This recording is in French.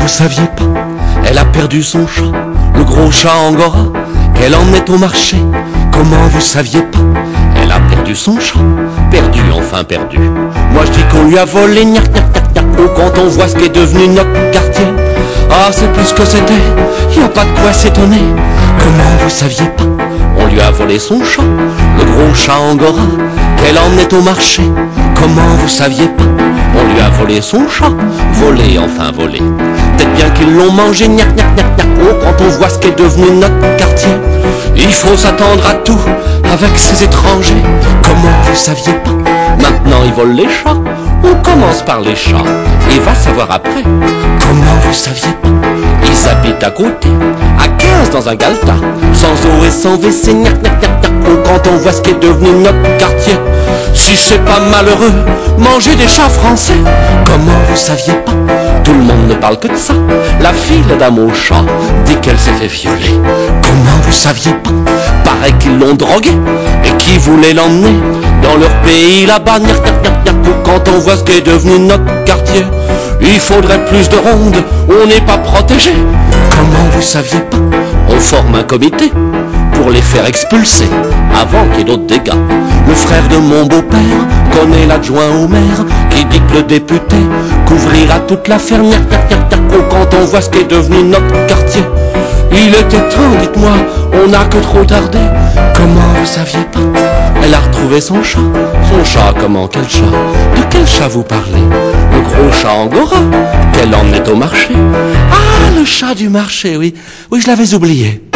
saviez pas, elle a perdu son chat, le gros chat Angora, qu'elle emmenait au marché. Comment vous saviez pas? Elle a perdu son chat, perdu, enfin perdu. Moi je dis qu'on lui a volé, gnac gnac gnac gnac. Oh, quand on voit ce qu'est devenu notre quartier. Ah, c'est plus que c'était, y a pas de quoi s'étonner. Comment vous saviez pas? On lui a volé son chat, le gros chat Angora, qu'elle emmenait au marché. Comment vous saviez pas? On lui a volé son chat, volé, enfin volé. Peut-être bien qu'ils l'ont mangé, gnac gnac gnac gnac. Oh, quand on voit ce qu'est devenu notre quartier. Il faut s'attendre à tout avec ces étrangers. Comment vous saviez pas? Maintenant ils volent les chats. On commence par les chats et va savoir après. Comment vous saviez pas? Ils habitent à côté, à 15 dans un galetas, sans eau et sans WC, gnac gnac gnac gnac. Oh, quand on voit ce qui est devenu notre quartier. Si c'est pas malheureux, manger des chats français. Comment vous saviez pas? Tout le monde ne parle que de ça. La fille d'un au chat dit qu'elle s'est fait violer. Comment vous saviez pas? Paraît qu'ils l'ont droguée et qu'ils voulaient l'emmener dans leur pays là-bas. Gnac gnac gnac gnac. Quand on voit ce qui est devenu notre quartier, il faudrait plus de rondes, on n'est pas protégé. Comment vous saviez pas? On forme un comité pour les faire expulser avant qu'il y ait d'autres dégâts. Le frère de mon beau-père connaît l'adjoint au maire qui dit que le député couvrira toute l'affaire. Gnac gnac gnac gnac. Oh, quand on voit ce qui est devenu notre quartier, il était temps, dites-moi, on n'a que trop tardé. Comment vous saviez pas? Elle a retrouvé son chat. Son chat, comment? Quel chat? De quel chat vous parlez? Le gros chat Angora qu'elle emmenait au marché. Ah, le chat du marché, oui. Oui, je l'avais oublié.